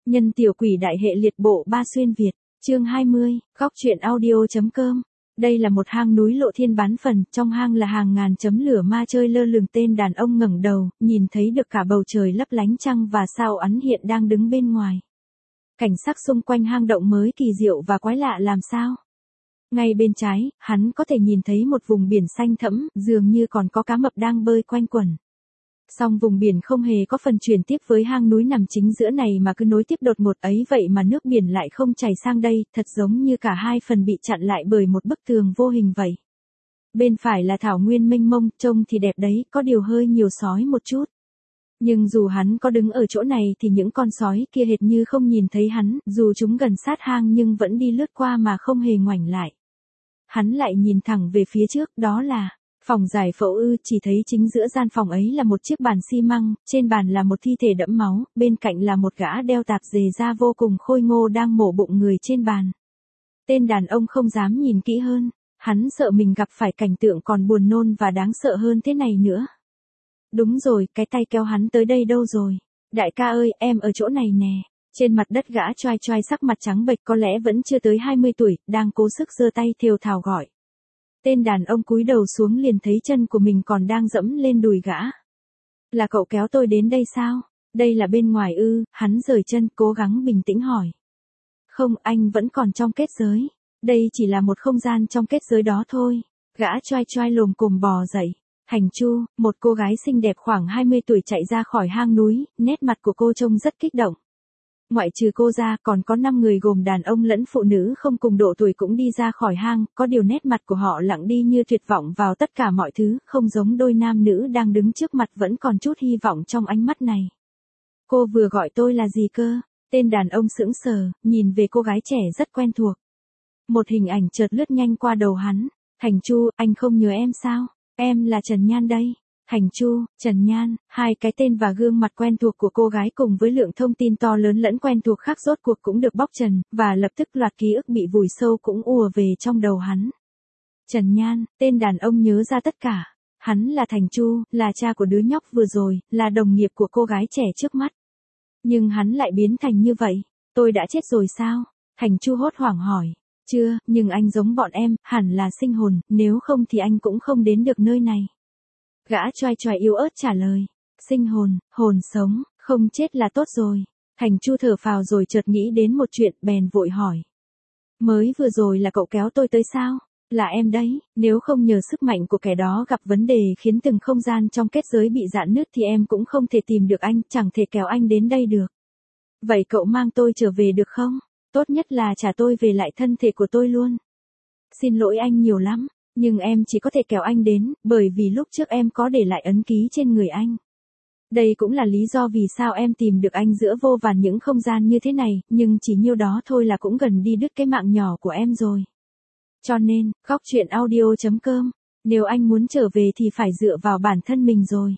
Nhân tiểu quỷ đại hệ liệt bộ ba xuyên Việt, chương 20, góc truyện audio.com. Đây là một hang núi lộ thiên bán phần, trong hang là hàng ngàn chấm lửa ma chơi lơ lửng. Tên đàn ông ngẩng đầu, nhìn thấy được cả bầu trời lấp lánh trăng và sao ấn hiện đang đứng bên ngoài. Cảnh sắc xung quanh hang động mới kỳ diệu và quái lạ làm sao. Ngay bên trái, hắn có thể nhìn thấy một vùng biển xanh thẫm, dường như còn có cá mập đang bơi quanh quẩn. Song vùng biển không hề có phần chuyển tiếp với hang núi nằm chính giữa này mà cứ nối tiếp đột ngột ấy, vậy mà nước biển lại không chảy sang đây, thật giống như cả hai phần bị chặn lại bởi một bức tường vô hình vậy. Bên phải là thảo nguyên mênh mông, trông thì đẹp đấy, có điều hơi nhiều sói một chút. Nhưng dù hắn có đứng ở chỗ này thì những con sói kia hệt như không nhìn thấy hắn, dù chúng gần sát hang nhưng vẫn đi lướt qua mà không hề ngoảnh lại. Hắn lại nhìn thẳng về phía trước, đó là phòng giải phẫu ư, chỉ thấy chính giữa gian phòng ấy là một chiếc bàn xi măng, trên bàn là một thi thể đẫm máu, bên cạnh là một gã đeo tạp dề da vô cùng khôi ngô đang mổ bụng người trên bàn. Tên đàn ông không dám nhìn kỹ hơn, hắn sợ mình gặp phải cảnh tượng còn buồn nôn và đáng sợ hơn thế này nữa. Đúng rồi, cái tay kéo hắn tới đây đâu rồi? Đại ca ơi, em ở chỗ này nè. Trên mặt đất gã choai choai sắc mặt trắng bệch, có lẽ vẫn chưa tới 20 tuổi, đang cố sức giơ tay thều thào gọi. Tên đàn ông cúi đầu xuống liền thấy chân của mình còn đang dẫm lên đùi gã. Là cậu kéo tôi đến đây sao? Đây là bên ngoài ư? Hắn rời chân, cố gắng bình tĩnh hỏi. Không, anh vẫn còn trong kết giới. Đây chỉ là một không gian trong kết giới đó thôi. Gã choai choai lồm cồm bò dậy. Hành Chu, một cô gái xinh đẹp khoảng 20 tuổi chạy ra khỏi hang núi, nét mặt của cô trông rất kích động. Ngoại trừ cô ra, còn có 5 người gồm đàn ông lẫn phụ nữ không cùng độ tuổi cũng đi ra khỏi hang, có điều nét mặt của họ lặng đi như tuyệt vọng vào tất cả mọi thứ, không giống đôi nam nữ đang đứng trước mặt vẫn còn chút hy vọng trong ánh mắt này. Cô vừa gọi tôi là gì cơ? Tên đàn ông sững sờ, nhìn về cô gái trẻ rất quen thuộc. Một hình ảnh chợt lướt nhanh qua đầu hắn. Thành Chu, anh không nhớ em sao? Em là Trần Nhan đây. Hành Chu, Trần Nhan, hai cái tên và gương mặt quen thuộc của cô gái cùng với lượng thông tin to lớn lẫn quen thuộc khác rốt cuộc cũng được bóc trần, và lập tức loạt ký ức bị vùi sâu cũng ùa về trong đầu hắn. Trần Nhan, tên đàn ông nhớ ra tất cả. Hắn là Thành Chu, là cha của đứa nhóc vừa rồi, là đồng nghiệp của cô gái trẻ trước mắt. Nhưng hắn lại biến thành như vậy. Tôi đã chết rồi sao? Thành Chu hốt hoảng hỏi. Chưa, nhưng anh giống bọn em, hẳn là sinh hồn, nếu không thì anh cũng không đến được nơi này. Gã choai choai yếu ớt trả lời. Sinh hồn, hồn sống, không chết là tốt rồi. Thành Chu thở phào rồi chợt nghĩ đến một chuyện, bèn vội hỏi. Mới vừa rồi là cậu kéo tôi tới sao? Là em đấy, nếu không nhờ sức mạnh của kẻ đó gặp vấn đề khiến từng không gian trong kết giới bị rạn nứt thì em cũng không thể tìm được anh, chẳng thể kéo anh đến đây được. Vậy cậu mang tôi trở về được không? Tốt nhất là trả tôi về lại thân thể của tôi luôn. Xin lỗi anh nhiều lắm. Nhưng em chỉ có thể kéo anh đến, bởi vì lúc trước em có để lại ấn ký trên người anh. Đây cũng là lý do vì sao em tìm được anh giữa vô vàn những không gian như thế này, nhưng chỉ nhiêu đó thôi là cũng gần đi đứt cái mạng nhỏ của em rồi. Cho nên, góc truyện audio.com, nếu anh muốn trở về thì phải dựa vào bản thân mình rồi.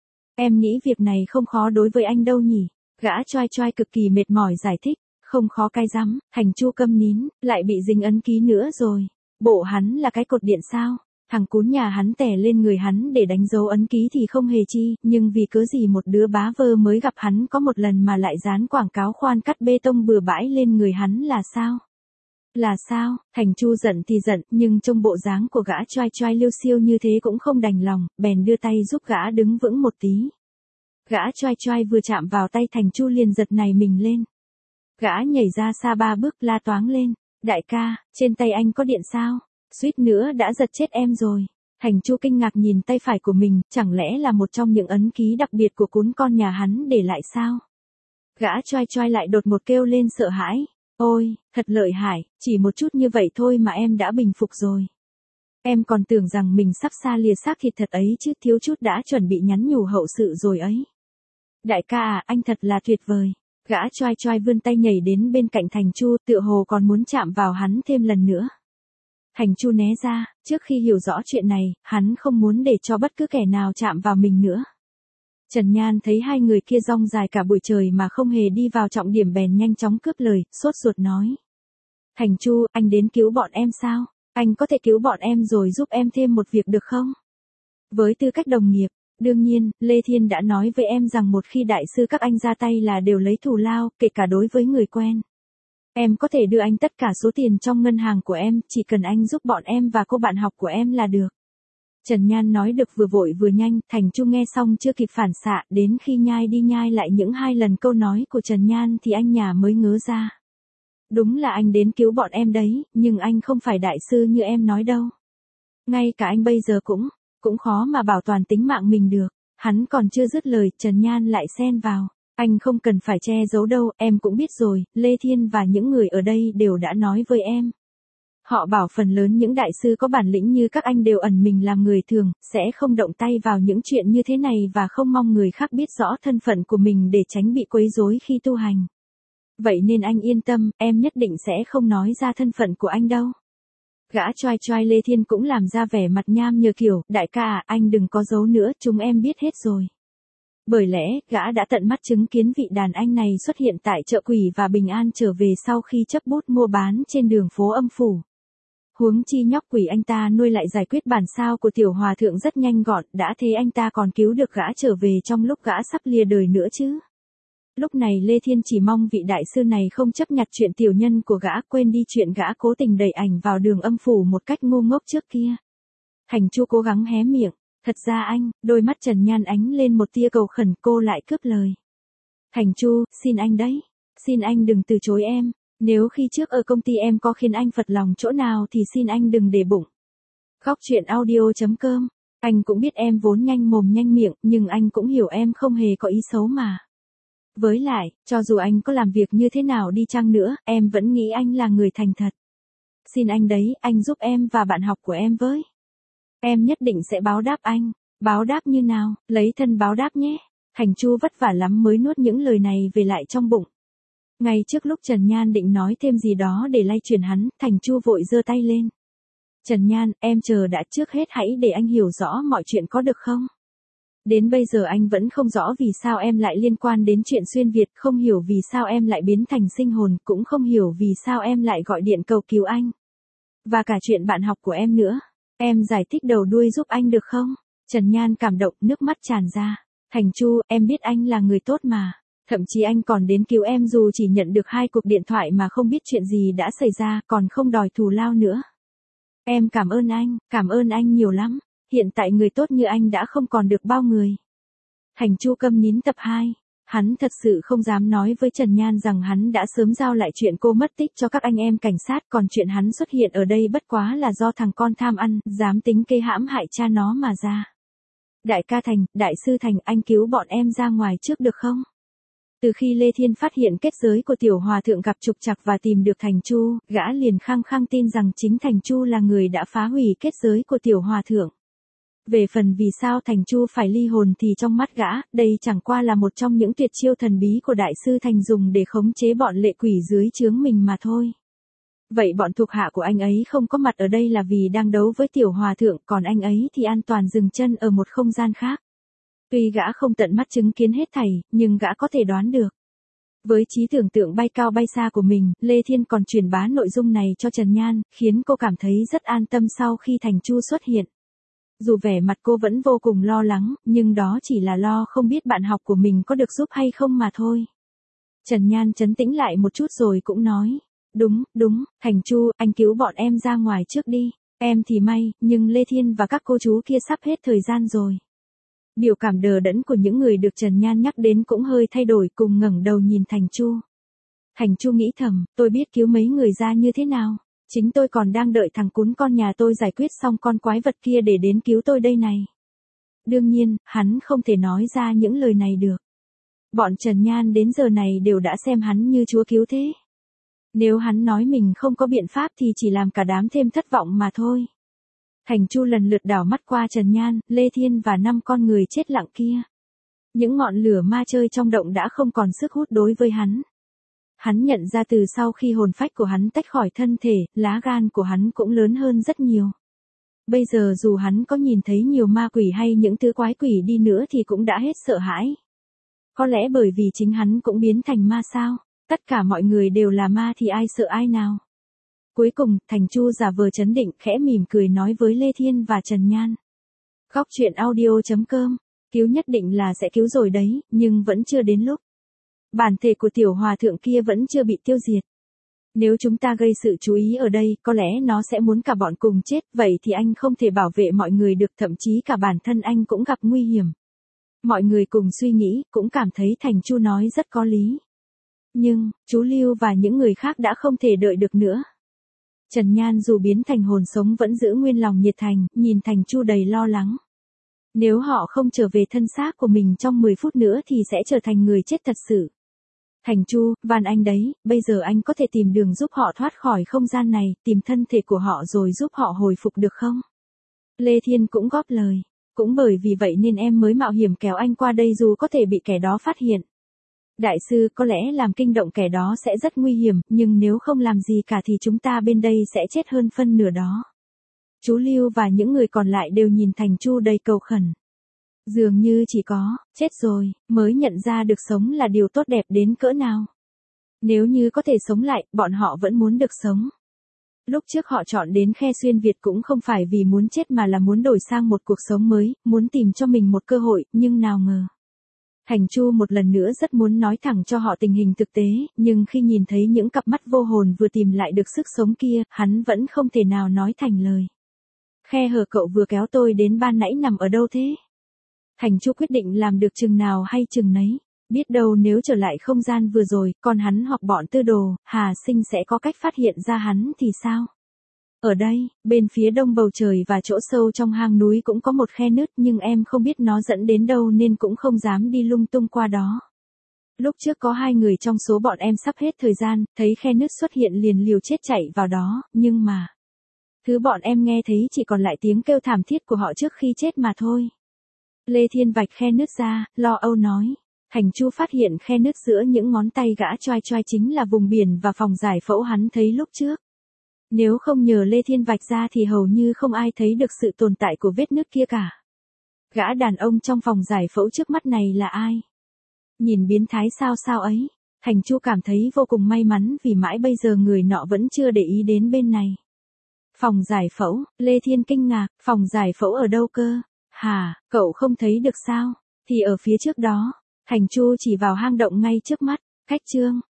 Em nghĩ việc này không khó đối với anh đâu nhỉ? Gã choai choai cực kỳ mệt mỏi giải thích, không khó cái rắm. Hành Chu câm nín, lại bị dính ấn ký nữa rồi. Bộ hắn là cái cột điện sao? Thằng cún nhà hắn tè lên người hắn để đánh dấu ấn ký thì không hề chi, nhưng vì cớ gì một đứa bá vơ mới gặp hắn có một lần mà lại dán quảng cáo khoan cắt bê tông bừa bãi lên người hắn là sao? Là sao? Thành Chu giận thì giận, nhưng trông bộ dáng của gã choai choai liêu xiêu như thế cũng không đành lòng, bèn đưa tay giúp gã đứng vững một tí. Gã choai choai vừa chạm vào tay Thành Chu liền giật nảy mình lên. Gã nhảy ra xa 3 bước la toáng lên. Đại ca, trên tay anh có điện sao? Suýt nữa đã giật chết em rồi. Thành Chu kinh ngạc nhìn tay phải của mình, chẳng lẽ là một trong những ấn ký đặc biệt của cún con nhà hắn để lại sao? Gã choai choai lại đột ngột kêu lên sợ hãi. Ôi, thật lợi hại, chỉ một chút như vậy thôi mà em đã bình phục rồi. Em còn tưởng rằng mình sắp xa lìa xác thịt thật ấy chứ, thiếu chút đã chuẩn bị nhắn nhủ hậu sự rồi ấy. Đại ca à, anh thật là tuyệt vời. Gã choai choai vươn tay nhảy đến bên cạnh Thành Chu, tựa hồ còn muốn chạm vào hắn thêm lần nữa. Thành Chu né ra, trước khi hiểu rõ chuyện này, hắn không muốn để cho bất cứ kẻ nào chạm vào mình nữa. Trần Nhan thấy hai người kia rong dài cả buổi trời mà không hề đi vào trọng điểm bèn nhanh chóng cướp lời, sốt ruột nói. Thành Chu, anh đến cứu bọn em sao? Anh có thể cứu bọn em rồi giúp em thêm một việc được không? Với tư cách đồng nghiệp, Đương nhiên, Lê Thiên đã nói với em rằng một khi đại sư các anh ra tay là đều lấy thù lao, kể cả đối với người quen. Em có thể đưa anh tất cả số tiền trong ngân hàng của em, chỉ cần anh giúp bọn em và cô bạn học của em là được. Trần Nhan nói được vừa vội vừa nhanh, Thành Chu nghe xong chưa kịp phản xạ, đến khi nhai đi nhai lại những 2 lần câu nói của Trần Nhan thì anh nhà mới ngớ ra. Đúng là anh đến cứu bọn em đấy, nhưng anh không phải đại sư như em nói đâu. Ngay cả anh bây giờ cũng khó mà bảo toàn tính mạng mình được. Hắn còn chưa dứt lời, Trần Nhan lại xen vào. Anh không cần phải che giấu đâu, em cũng biết rồi, Lê Thiên và những người ở đây đều đã nói với em. Họ bảo phần lớn những đại sư có bản lĩnh như các anh đều ẩn mình làm người thường, sẽ không động tay vào những chuyện như thế này và không mong người khác biết rõ thân phận của mình để tránh bị quấy rối khi tu hành. Vậy nên anh yên tâm, em nhất định sẽ không nói ra thân phận của anh đâu. Gã choai choai Lê Thiên cũng làm ra vẻ mặt nham nhở kiểu, đại ca à, anh đừng có giấu nữa, chúng em biết hết rồi. Bởi lẽ, gã đã tận mắt chứng kiến vị đàn anh này xuất hiện tại chợ Quỷ và Bình An trở về sau khi chấp bút mua bán trên đường phố Âm Phủ. Huống chi nhóc quỷ anh ta nuôi lại giải quyết bản sao của tiểu hòa thượng rất nhanh gọn, đã thế anh ta còn cứu được gã trở về trong lúc gã sắp lìa đời nữa chứ. Lúc này Lê Thiên chỉ mong vị đại sư này không chấp nhặt chuyện tiểu nhân của gã, quên đi chuyện gã cố tình đẩy ảnh vào đường Âm Phủ một cách ngu ngốc trước kia. Thành Chu cố gắng hé miệng, thật ra anh, đôi mắt Trần Nhan ánh lên một tia cầu khẩn, cô lại cướp lời. Thành Chu, xin anh đấy, xin anh đừng từ chối em, nếu khi trước ở công ty em có khiến anh phật lòng chỗ nào thì xin anh đừng để bụng. Góc truyện audio.com, anh cũng biết em vốn nhanh mồm nhanh miệng, nhưng anh cũng hiểu em không hề có ý xấu mà. Với lại, cho dù anh có làm việc như thế nào đi chăng nữa, em vẫn nghĩ anh là người thành thật. Xin anh đấy, anh giúp em và bạn học của em với. Em nhất định sẽ báo đáp anh. Báo đáp như nào, lấy thân báo đáp nhé. Thành Chu vất vả lắm mới nuốt những lời này về lại trong bụng. Ngay trước lúc Trần Nhan định nói thêm gì đó để lay chuyển hắn, Thành Chu vội giơ tay lên. Trần Nhan, em chờ đã, trước hết hãy để anh hiểu rõ mọi chuyện có được không? Đến bây giờ anh vẫn không rõ vì sao em lại liên quan đến chuyện xuyên Việt, không hiểu vì sao em lại biến thành sinh hồn, cũng không hiểu vì sao em lại gọi điện cầu cứu anh. Và cả chuyện bạn học của em nữa. Em giải thích đầu đuôi giúp anh được không? Trần Nhan cảm động, nước mắt tràn ra. Thành Chu, em biết anh là người tốt mà. Thậm chí anh còn đến cứu em dù chỉ nhận được 2 cuộc điện thoại mà không biết chuyện gì đã xảy ra, còn không đòi thù lao nữa. Em cảm ơn anh nhiều lắm. Hiện tại người tốt như anh đã không còn được bao người. Thành Chu câm nín tập 2. Hắn thật sự không dám nói với Trần Nhan rằng hắn đã sớm giao lại chuyện cô mất tích cho các anh em cảnh sát, còn chuyện hắn xuất hiện ở đây bất quá là do thằng con tham ăn, dám tính kế hãm hại cha nó mà ra. Đại ca Thành, đại sư Thành, anh cứu bọn em ra ngoài trước được không? Từ khi Lê Thiên phát hiện kết giới của tiểu hòa thượng gặp trục trặc và tìm được Thành Chu, gã liền khăng khăng tin rằng chính Thành Chu là người đã phá hủy kết giới của tiểu hòa thượng. Về phần vì sao Thành Chu phải ly hồn thì trong mắt gã, đây chẳng qua là một trong những tuyệt chiêu thần bí của đại sư Thành dùng để khống chế bọn lệ quỷ dưới trướng mình mà thôi. Vậy bọn thuộc hạ của anh ấy không có mặt ở đây là vì đang đấu với tiểu hòa thượng, còn anh ấy thì an toàn dừng chân ở một không gian khác. Tuy gã không tận mắt chứng kiến hết thảy, nhưng gã có thể đoán được. Với trí tưởng tượng bay cao bay xa của mình, Lê Thiên còn truyền bá nội dung này cho Trần Nhan, khiến cô cảm thấy rất an tâm sau khi Thành Chu xuất hiện. Dù vẻ mặt cô vẫn vô cùng lo lắng, nhưng đó chỉ là lo không biết bạn học của mình có được giúp hay không mà thôi. Trần Nhan trấn tĩnh lại một chút rồi cũng nói. Đúng, Thành Chu, anh cứu bọn em ra ngoài trước đi. Em thì may, nhưng Lê Thiên và các cô chú kia sắp hết thời gian rồi. Biểu cảm đờ đẫn của những người được Trần Nhan nhắc đến cũng hơi thay đổi, cùng ngẩng đầu nhìn Thành Chu. Thành Chu nghĩ thầm, tôi biết cứu mấy người ra như thế nào. Chính tôi còn đang đợi thằng cún con nhà tôi giải quyết xong con quái vật kia để đến cứu tôi đây này. Đương nhiên, hắn không thể nói ra những lời này được. Bọn Trần Nhan đến giờ này đều đã xem hắn như chúa cứu thế. Nếu hắn nói mình không có biện pháp thì chỉ làm cả đám thêm thất vọng mà thôi. Thành Chu lần lượt đảo mắt qua Trần Nhan, Lê Thiên và 5 con người chết lặng kia. Những ngọn lửa ma chơi trong động đã không còn sức hút đối với hắn. Hắn nhận ra từ sau khi hồn phách của hắn tách khỏi thân thể, lá gan của hắn cũng lớn hơn rất nhiều. Bây giờ dù hắn có nhìn thấy nhiều ma quỷ hay những thứ quái quỷ đi nữa thì cũng đã hết sợ hãi. Có lẽ bởi vì chính hắn cũng biến thành ma sao? Tất cả mọi người đều là ma thì ai sợ ai nào? Cuối cùng, Thành Chu giả vờ trấn định, khẽ mỉm cười nói với Lê Thiên và Trần Nhan. Góc truyện audio.com Cứu nhất định là sẽ cứu rồi đấy, nhưng vẫn chưa đến lúc. Bản thể của tiểu hòa thượng kia vẫn chưa bị tiêu diệt. Nếu chúng ta gây sự chú ý ở đây, có lẽ nó sẽ muốn cả bọn cùng chết, vậy thì anh không thể bảo vệ mọi người được, thậm chí cả bản thân anh cũng gặp nguy hiểm. Mọi người cùng suy nghĩ, cũng cảm thấy Thành Chu nói rất có lý. Nhưng, chú Lưu và những người khác đã không thể đợi được nữa. Trần Nhan dù biến thành hồn sống vẫn giữ nguyên lòng nhiệt thành, nhìn Thành Chu đầy lo lắng. Nếu họ không trở về thân xác của mình trong 10 phút nữa thì sẽ trở thành người chết thật sự. Thành Chu, van anh đấy, bây giờ anh có thể tìm đường giúp họ thoát khỏi không gian này, tìm thân thể của họ rồi giúp họ hồi phục được không? Lê Thiên cũng góp lời. Cũng bởi vì vậy nên em mới mạo hiểm kéo anh qua đây dù có thể bị kẻ đó phát hiện. Đại sư, có lẽ làm kinh động kẻ đó sẽ rất nguy hiểm, nhưng nếu không làm gì cả thì chúng ta bên đây sẽ chết hơn phân nửa đó. Chú Lưu và những người còn lại đều nhìn Thành Chu đầy cầu khẩn. Dường như chỉ có, chết rồi, mới nhận ra được sống là điều tốt đẹp đến cỡ nào. Nếu như có thể sống lại, bọn họ vẫn muốn được sống. Lúc trước họ chọn đến Khe Xuyên Việt cũng không phải vì muốn chết mà là muốn đổi sang một cuộc sống mới, muốn tìm cho mình một cơ hội, nhưng nào ngờ. Thành Chu một lần nữa rất muốn nói thẳng cho họ tình hình thực tế, nhưng khi nhìn thấy những cặp mắt vô hồn vừa tìm lại được sức sống kia, hắn vẫn không thể nào nói thành lời. Khe hở cậu vừa kéo tôi đến ban nãy nằm ở đâu thế? Thành Chu quyết định làm được chừng nào hay chừng nấy. Biết đâu nếu trở lại không gian vừa rồi, còn hắn hoặc bọn Tư Đồ, Hà Sinh sẽ có cách phát hiện ra hắn thì sao? Ở đây, bên phía đông bầu trời và chỗ sâu trong hang núi cũng có một khe nứt nhưng em không biết nó dẫn đến đâu nên cũng không dám đi lung tung qua đó. Lúc trước có 2 người trong số bọn em sắp hết thời gian, thấy khe nứt xuất hiện liền liều chết chạy vào đó, nhưng mà... Thứ bọn em nghe thấy chỉ còn lại tiếng kêu thảm thiết của họ trước khi chết mà thôi. Lê Thiên vạch khe nứt ra, lo âu nói. Thành Chu phát hiện khe nứt giữa những ngón tay gã choai choai chính là vùng biển và phòng giải phẫu hắn thấy lúc trước. Nếu không nhờ Lê Thiên vạch ra thì hầu như không ai thấy được sự tồn tại của vết nứt kia cả. Gã đàn ông trong phòng giải phẫu trước mắt này là ai? Nhìn biến thái sao ấy, Thành Chu cảm thấy vô cùng may mắn vì mãi bây giờ người nọ vẫn chưa để ý đến bên này. Phòng giải phẫu, Lê Thiên kinh ngạc, phòng giải phẫu ở đâu cơ? Hả, cậu không thấy được sao? Thì ở phía trước đó, Thành Chu chỉ vào hang động ngay trước mắt, cách chương.